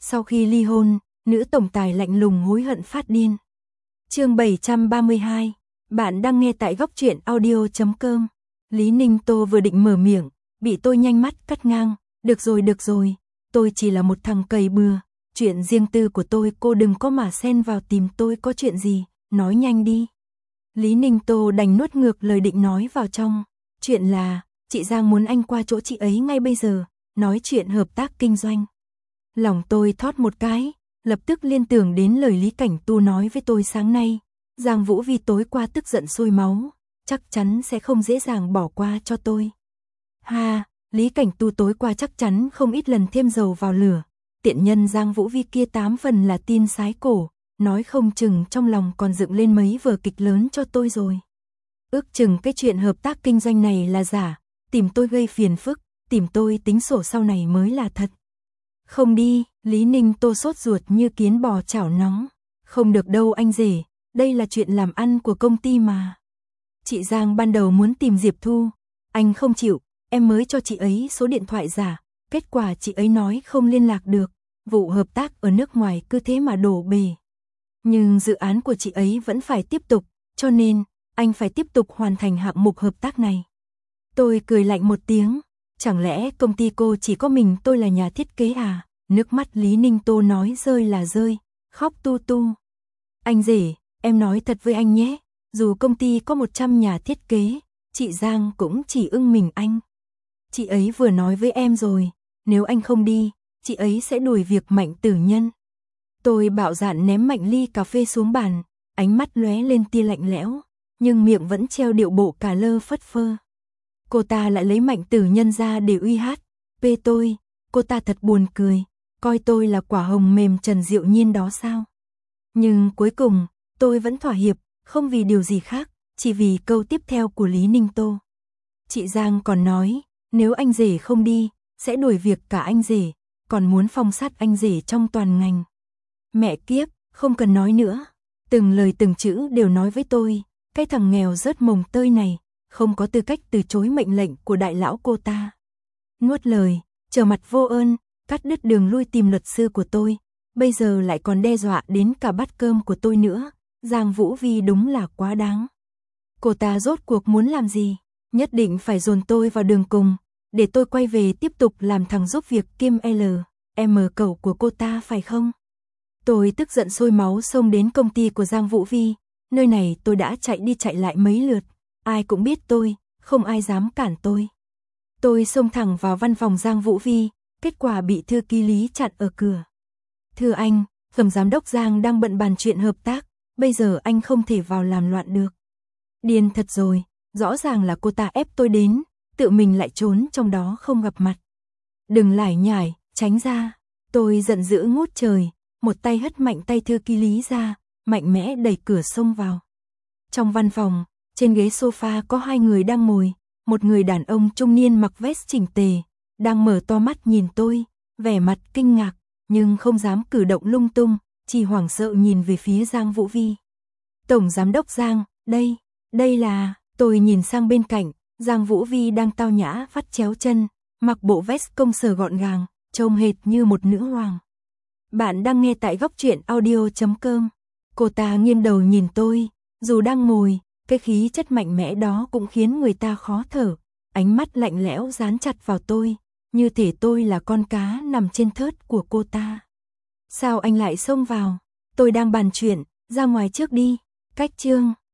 Sau khi ly hôn, nữ tổng tài lạnh lùng hối hận phát điên. Chương 732, bạn đang nghe tại góc truyện audio.com. Lý Ninh Tô vừa định mở miệng, bị tôi nhanh mắt cắt ngang. Được rồi, tôi chỉ là một thằng cầy bừa, chuyện riêng tư của tôi cô đừng có mà xen vào, tìm tôi có chuyện gì, nói nhanh đi. Lý Ninh Tô đành nuốt ngược lời định nói vào trong. Chuyện là, chị Giang muốn anh qua chỗ chị ấy ngay bây giờ, nói chuyện hợp tác kinh doanh. Lòng tôi thót một cái, lập tức liên tưởng đến lời Lý Cảnh Tu nói với tôi sáng nay. Giang Vũ Vi tối qua tức giận sôi máu, chắc chắn sẽ không dễ dàng bỏ qua cho tôi. Lý Cảnh Tu tối qua chắc chắn không ít lần thêm dầu vào lửa. Tiện nhân Giang Vũ Vi kia 8 phần là tin sái cổ, nói không chừng trong lòng còn dựng lên mấy vở kịch lớn cho tôi rồi. Ước chừng cái chuyện hợp tác kinh doanh này là giả, tìm tôi gây phiền phức, tìm tôi tính sổ sau này mới là thật. Không đi, Lý Ninh Tô sốt ruột như kiến bò chảo nóng. Không được đâu anh rể, đây là chuyện làm ăn của công ty mà. Chị Giang ban đầu muốn tìm Diệp Thu, anh không chịu, em mới cho chị ấy số điện thoại giả, kết quả chị ấy nói không liên lạc được, vụ hợp tác ở nước ngoài cứ thế mà đổ bể. Nhưng dự án của chị ấy vẫn phải tiếp tục, cho nên anh phải tiếp tục hoàn thành hạng mục hợp tác này. Tôi cười lạnh một tiếng, chẳng lẽ công ty cô chỉ có mình tôi là nhà thiết kế à? Nước mắt Lý Ninh Tô nói rơi là rơi, khóc tu tu. Anh rể, em nói thật với anh nhé, dù công ty có 100 nhà thiết kế, chị Giang cũng chỉ ưng mình anh. Chị ấy vừa nói với em rồi, nếu anh không đi, chị ấy sẽ đuổi việc Mạnh Tử Nhân. Tôi bạo dạn ném mạnh ly cà phê xuống bàn, ánh mắt lóe lên tia lạnh lẽo, nhưng miệng vẫn treo điệu bộ cả lơ phất phơ. Cô ta lại lấy Mạnh Tử Nhân ra để uy hát, tôi, cô ta thật buồn cười, coi tôi là quả hồng mềm Trần Diệu Nhiên đó sao? Nhưng cuối cùng, tôi vẫn thỏa hiệp, không vì điều gì khác, chỉ vì câu tiếp theo của Lý Ninh Tô. Chị Giang còn nói, nếu anh rể không đi, sẽ đuổi việc cả anh rể, còn muốn phong sát anh rể trong toàn ngành. Mẹ kiếp, không cần nói nữa, từng lời từng chữ đều nói với tôi, cái thằng nghèo rớt mồng tơi này, không có tư cách từ chối mệnh lệnh của đại lão cô ta. Nuốt lời, trở mặt vô ơn, cắt đứt đường lui tìm luật sư của tôi, bây giờ lại còn đe dọa đến cả bát cơm của tôi nữa, Giang Vũ Vi đúng là quá đáng. Cô ta rốt cuộc muốn làm gì? Nhất định phải dồn tôi vào đường cùng, để tôi quay về tiếp tục làm thằng giúp việc kiêm LM cẩu của cô ta phải không? Tôi tức giận sôi máu xông đến công ty của Giang Vũ Vi, nơi này tôi đã chạy đi chạy lại mấy lượt, ai cũng biết tôi, không ai dám cản tôi. Tôi xông thẳng vào văn phòng Giang Vũ Vi, kết quả bị thư ký Lý chặn ở cửa. Thưa anh, Tổng giám đốc Giang đang bận bàn chuyện hợp tác, bây giờ anh không thể vào làm loạn được. Điên thật rồi, rõ ràng là cô ta ép tôi đến, tự mình lại trốn trong đó không gặp mặt. Đừng lải nhải, tránh ra. Tôi giận dữ ngút trời, một tay hất mạnh tay thư ký Lý ra, mạnh mẽ đẩy cửa xông vào. Trong văn phòng, trên ghế sofa có hai người đang ngồi, một người đàn ông trung niên mặc vest chỉnh tề, đang mở to mắt nhìn tôi, vẻ mặt kinh ngạc, nhưng không dám cử động lung tung, chỉ hoảng sợ nhìn về phía Giang Vũ Vi. Tổng giám đốc Giang, đây là, tôi nhìn sang bên cạnh, Giang Vũ Vi đang tao nhã vắt chéo chân, mặc bộ vest công sở gọn gàng, trông hệt như một nữ hoàng. Bạn đang nghe tại góc truyện audio.com. Cô ta nghiêng đầu nhìn tôi, dù đang ngồi, cái khí chất mạnh mẽ đó cũng khiến người ta khó thở, ánh mắt lạnh lẽo dán chặt vào tôi, như thể tôi là con cá nằm trên thớt của cô ta. Sao anh lại xông vào? Tôi đang bàn chuyện, ra ngoài trước đi. Cách chương